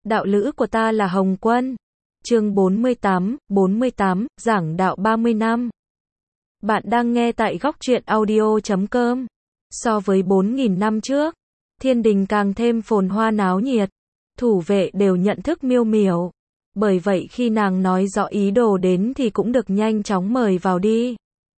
Đạo lữ của ta là Hồng Quân. Chương 48, giảng đạo 30 năm. Bạn đang nghe tại góc truyện audio.com. So với 4.000 năm trước, thiên đình càng thêm phồn hoa náo nhiệt. Thủ vệ đều nhận thức Miêu Miểu. Bởi vậy khi nàng nói rõ ý đồ đến thì cũng được nhanh chóng mời vào đi.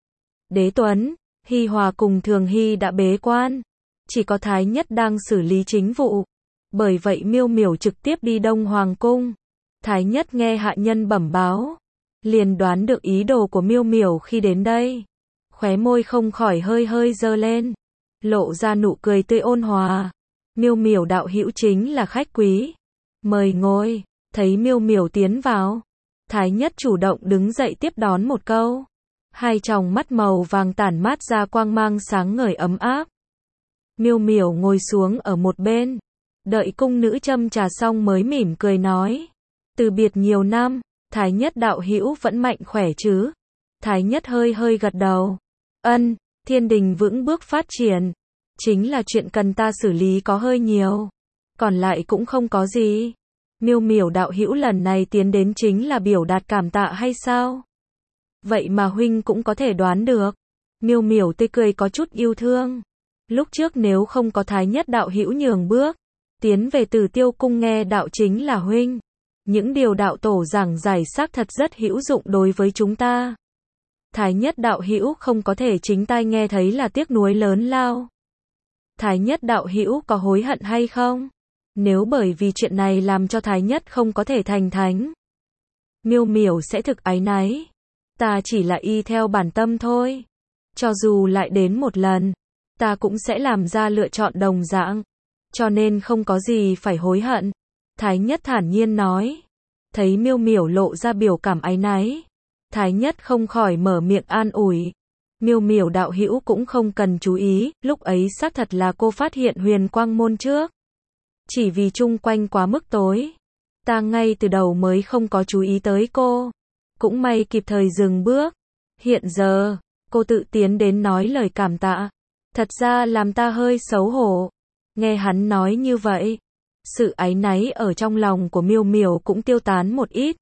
Đế Tuấn, Hi Hòa cùng Thường Hy đã bế quan. Chỉ có Thái Nhất đang xử lý chính vụ. Bởi vậy Miêu Miểu trực tiếp đi Đông Hoàng Cung. Thái Nhất nghe hạ nhân bẩm báo, liền đoán được ý đồ của Miêu Miểu khi đến đây. Khóe môi không khỏi hơi hơi giơ lên, lộ ra nụ cười tươi ôn hòa. Miêu Miểu đạo hữu chính là khách quý. Mời ngồi. Thấy Miêu Miểu tiến vào, Thái Nhất chủ động đứng dậy tiếp đón một câu. Hai tròng mắt màu vàng tản mát ra quang mang sáng ngời ấm áp. Miêu Miểu ngồi xuống ở một bên, đợi cung nữ châm trà xong mới mỉm cười nói. Từ biệt nhiều năm, Thái Nhất đạo hữu vẫn mạnh khỏe chứ? Thái Nhất hơi hơi gật đầu. Ân, thiên đình vững bước phát triển. Chính là chuyện cần ta xử lý có hơi nhiều. Còn lại cũng không có gì. Miêu Miểu đạo hữu lần này tiến đến chính là biểu đạt cảm tạ hay sao? Vậy mà huynh cũng có thể đoán được. Miêu Miểu tươi cười có chút yêu thương. Lúc trước nếu không có Thái Nhất đạo hữu nhường bước, tiến về Tử Tiêu cung nghe đạo chính là huynh. Những điều đạo tổ giảng giải xác thật rất hữu dụng đối với chúng ta. Thái Nhất đạo hữu không có thể chính tai nghe thấy là tiếc nuối lớn lao. Thái Nhất đạo hữu có hối hận hay không? Nếu bởi vì chuyện này làm cho Thái Nhất không có thể thành thánh, Miêu Miểu sẽ thực áy náy. Ta chỉ là y theo bản tâm thôi. Cho dù lại đến một lần, ta cũng sẽ làm ra lựa chọn đồng dạng. Cho nên không có gì phải hối hận. Thái Nhất thản nhiên nói. Thấy Miêu Miểu lộ ra biểu cảm áy náy, Thái Nhất không khỏi mở miệng an ủi. Miêu Miểu đạo hữu cũng không cần chú ý, lúc ấy xác thật là cô phát hiện Huyền Quang môn trước. Chỉ vì chung quanh quá mức tối, ta ngay từ đầu mới không có chú ý tới cô. Cũng may kịp thời dừng bước. Hiện giờ, cô tự tiến đến nói lời cảm tạ. Thật ra làm ta hơi xấu hổ. Nghe hắn nói như vậy, sự áy náy ở trong lòng của Miêu Miểu cũng tiêu tán một ít.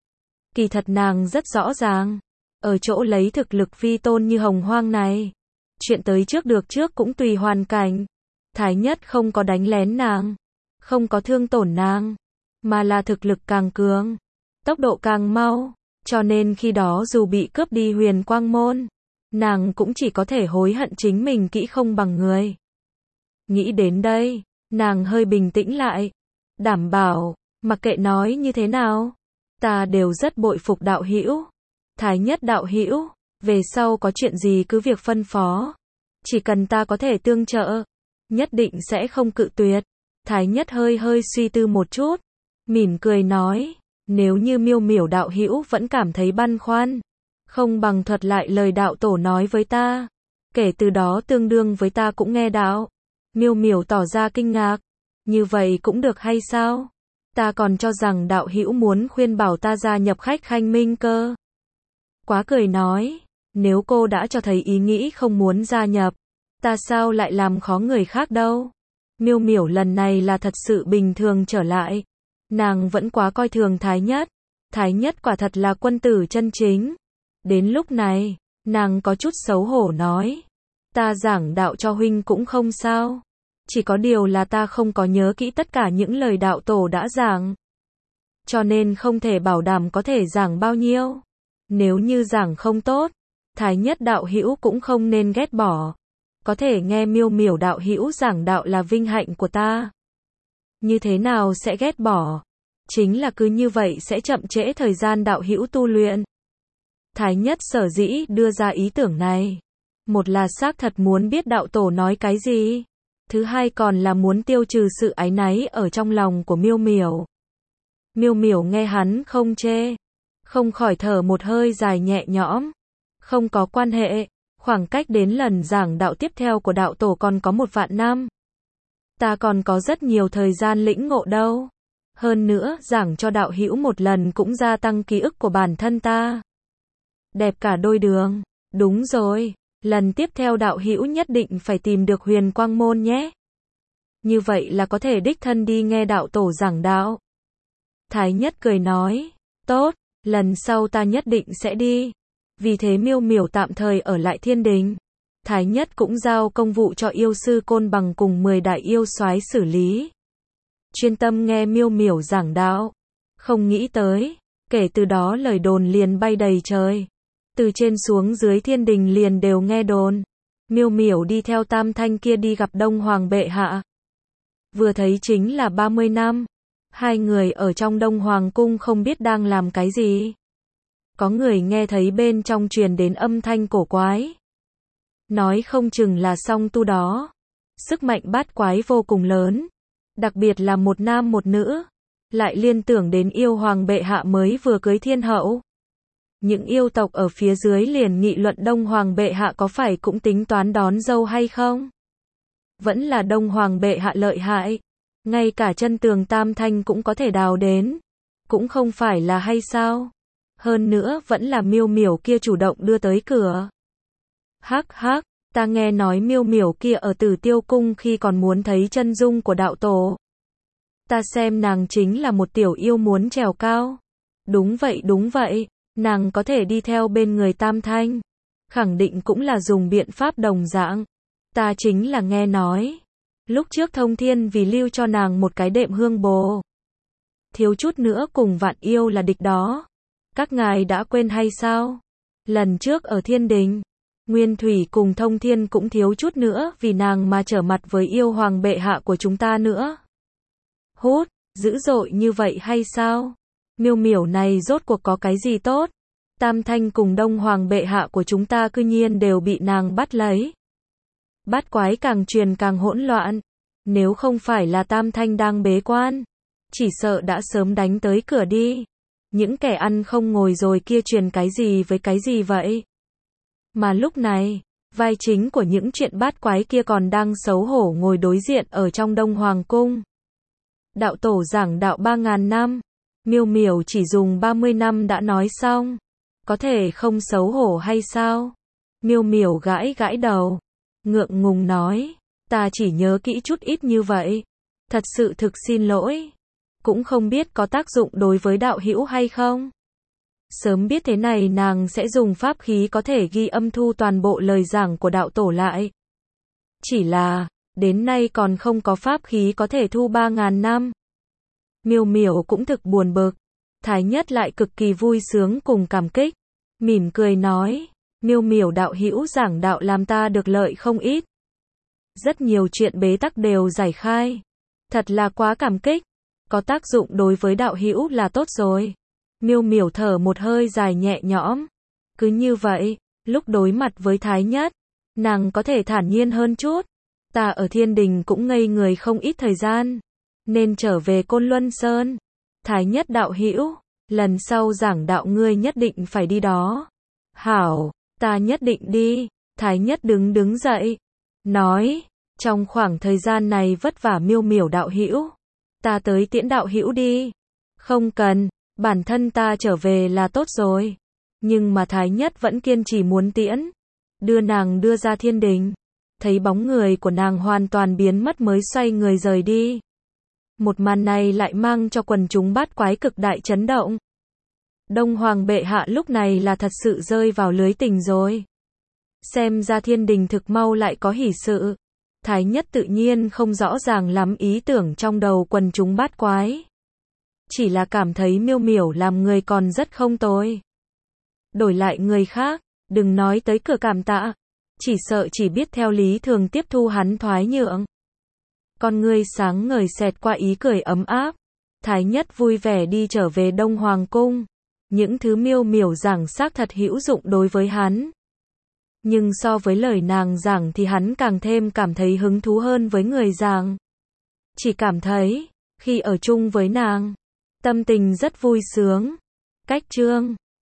Kỳ thật nàng rất rõ ràng, ở chỗ lấy thực lực vi tôn như Hồng Hoang này, chuyện tới trước được trước cũng tùy hoàn cảnh. Thái Nhất không có đánh lén nàng, không có thương tổn nàng, mà là thực lực càng cường, tốc độ càng mau, cho nên khi đó dù bị cướp đi Huyền Quang môn, nàng cũng chỉ có thể hối hận chính mình kỹ không bằng người. Nghĩ đến đây, nàng hơi bình tĩnh lại, đảm bảo, mặc kệ nói như thế nào, ta đều rất bội phục đạo hữu. Thái Nhất đạo hữu, về sau có chuyện gì cứ việc phân phó, chỉ cần ta có thể tương trợ, nhất định sẽ không cự tuyệt. Thái Nhất hơi hơi suy tư một chút, mỉm cười nói, nếu như Miêu Miểu đạo hữu vẫn cảm thấy băn khoăn, không bằng thuật lại lời đạo tổ nói với ta, kể từ đó tương đương với ta cũng nghe đạo. Miêu Miểu tỏ ra kinh ngạc, như vậy cũng được hay sao? Ta còn cho rằng đạo hữu muốn khuyên bảo ta gia nhập khách khanh minh cơ. Quá cười nói, nếu cô đã cho thấy ý nghĩ không muốn gia nhập, ta sao lại làm khó người khác đâu. Miêu Miểu lần này là thật sự bình thường trở lại. Nàng vẫn quá coi thường Thái Nhất. Thái Nhất quả thật là quân tử chân chính. Đến lúc này, nàng có chút xấu hổ nói. Ta giảng đạo cho huynh cũng không sao. Chỉ có điều là ta không có nhớ kỹ tất cả những lời đạo tổ đã giảng. Cho nên không thể bảo đảm có thể giảng bao nhiêu. Nếu như giảng không tốt, Thái Nhất đạo hữu cũng không nên ghét bỏ. Có thể nghe Miêu Miểu đạo hữu giảng đạo là vinh hạnh của ta. Như thế nào sẽ ghét bỏ? Chính là cứ như vậy sẽ chậm trễ thời gian đạo hữu tu luyện. Thái Nhất sở dĩ đưa ra ý tưởng này, một là xác thật muốn biết đạo tổ nói cái gì, thứ hai còn là muốn tiêu trừ sự áy náy ở trong lòng của Miêu Miểu. Miêu Miểu nghe hắn không chê, không khỏi thở một hơi dài nhẹ nhõm. Không có quan hệ, khoảng cách đến lần giảng đạo tiếp theo của đạo tổ còn có 1 vạn năm. Ta còn có rất nhiều thời gian lĩnh ngộ đâu. Hơn nữa, giảng cho đạo hữu một lần cũng gia tăng ký ức của bản thân ta. Đẹp cả đôi đường. Đúng rồi, lần tiếp theo đạo hữu nhất định phải tìm được Huyền Quang môn nhé. Như vậy là có thể đích thân đi nghe đạo tổ giảng đạo. Thái Nhất cười nói, tốt, lần sau ta nhất định sẽ đi. Vì thế Miêu Miểu tạm thời ở lại thiên đình. Thái Nhất cũng giao công vụ cho yêu sư Côn Bằng cùng 10 đại yêu soái xử lý. Chuyên tâm nghe Miêu Miểu giảng đạo. Không nghĩ tới, kể từ đó lời đồn liền bay đầy trời. Từ trên xuống dưới thiên đình liền đều nghe đồn. Miêu Miểu đi theo Tam Thanh kia đi gặp Đông Hoàng bệ hạ. Vừa thấy chính là 30 năm. Hai người ở trong Đông Hoàng cung không biết đang làm cái gì. Có người nghe thấy bên trong truyền đến âm thanh cổ quái. Nói không chừng là song tu đó. Sức mạnh bát quái vô cùng lớn. Đặc biệt là một nam một nữ. Lại liên tưởng đến yêu hoàng bệ hạ mới vừa cưới thiên hậu. Những yêu tộc ở phía dưới liền nghị luận Đông Hoàng bệ hạ có phải cũng tính toán đón dâu hay không? Vẫn là Đông Hoàng bệ hạ lợi hại. Ngay cả chân tường Tam Thanh cũng có thể đào đến. Cũng không phải là hay sao? Hơn nữa vẫn là Miêu Miểu kia chủ động đưa tới cửa. Hắc hắc, ta nghe nói Miêu Miểu kia ở Tử Tiêu cung khi còn muốn thấy chân dung của đạo tổ. Ta xem nàng chính là một tiểu yêu muốn trèo cao. Đúng vậy, nàng có thể đi theo bên người Tam Thanh. Khẳng định cũng là dùng biện pháp đồng dạng. Ta chính là nghe nói. Lúc trước Thông Thiên vì lưu cho nàng một cái đệm hương bồ. Thiếu chút nữa cùng vạn yêu là địch đó. Các ngài đã quên hay sao? Lần trước ở thiên đình, Nguyên Thủy cùng Thông Thiên cũng thiếu chút nữa vì nàng mà trở mặt với yêu hoàng bệ hạ của chúng ta nữa. Hút, dữ dội như vậy hay sao? Miêu Miểu này rốt cuộc có cái gì tốt? Tam Thanh cùng Đông Hoàng bệ hạ của chúng ta cư nhiên đều bị nàng bắt lấy. Bát quái càng truyền càng hỗn loạn. Nếu không phải là Tam Thanh đang bế quan, chỉ sợ đã sớm đánh tới cửa đi. Những kẻ ăn không ngồi rồi kia truyền cái gì với cái gì vậy? Mà lúc này, vai chính của những chuyện bát quái kia còn đang xấu hổ ngồi đối diện ở trong Đông Hoàng cung. Đạo tổ giảng đạo 3.000 năm. Miêu Miểu chỉ dùng 30 năm đã nói xong. Có thể không xấu hổ hay sao? Miêu Miểu gãi gãi đầu. Ngượng ngùng nói. Ta chỉ nhớ kỹ chút ít như vậy. Thật sự thực xin lỗi. Cũng không biết có tác dụng đối với đạo hữu hay không. Sớm biết thế này nàng sẽ dùng pháp khí có thể ghi âm thu toàn bộ lời giảng của đạo tổ lại. Chỉ là, đến nay còn không có pháp khí có thể thu 3.000 năm. Miêu Miểu cũng thực buồn bực. Thái Nhất lại cực kỳ vui sướng cùng cảm kích. Mỉm cười nói, Miêu Miểu đạo hữu giảng đạo làm ta được lợi không ít. Rất nhiều chuyện bế tắc đều giải khai. Thật là quá cảm kích. Có tác dụng đối với đạo hữu là tốt rồi. Miêu Miểu thở một hơi dài nhẹ nhõm. Cứ như vậy, lúc đối mặt với Thái Nhất, nàng có thể thản nhiên hơn chút. Ta ở thiên đình cũng ngây người không ít thời gian, nên trở về Côn Luân Sơn. Thái Nhất đạo hữu, lần sau giảng đạo ngươi nhất định phải đi đó. Hảo, ta nhất định đi. Thái Nhất đứng dậy, nói, trong khoảng thời gian này vất vả Miêu Miểu đạo hữu, ta tới tiễn đạo hữu đi. Không cần, bản thân ta trở về là tốt rồi. Nhưng mà Thái Nhất vẫn kiên trì muốn tiễn, đưa nàng đưa ra thiên đình. Thấy bóng người của nàng hoàn toàn biến mất mới xoay người rời đi. Một màn này lại mang cho quần chúng bát quái cực đại chấn động. Đông Hoàng bệ hạ lúc này là thật sự rơi vào lưới tình rồi. Xem ra thiên đình thực mau lại có hỷ sự. Thái Nhất tự nhiên không rõ ràng lắm ý tưởng trong đầu quần chúng bát quái. Chỉ là cảm thấy Miêu Miểu làm người còn rất không tồi. Đổi lại người khác, đừng nói tới cửa cảm tạ. Chỉ sợ chỉ biết theo lý thường tiếp thu hắn thoái nhượng. Con ngươi sáng ngời xẹt qua ý cười ấm áp. Thái Nhất vui vẻ đi trở về Đông Hoàng cung. Những thứ Miêu Miểu giảng xác thật hữu dụng đối với hắn. Nhưng so với lời nàng giảng thì hắn càng thêm cảm thấy hứng thú hơn với người giảng. Chỉ cảm thấy, khi ở chung với nàng, tâm tình rất vui sướng. Cách chương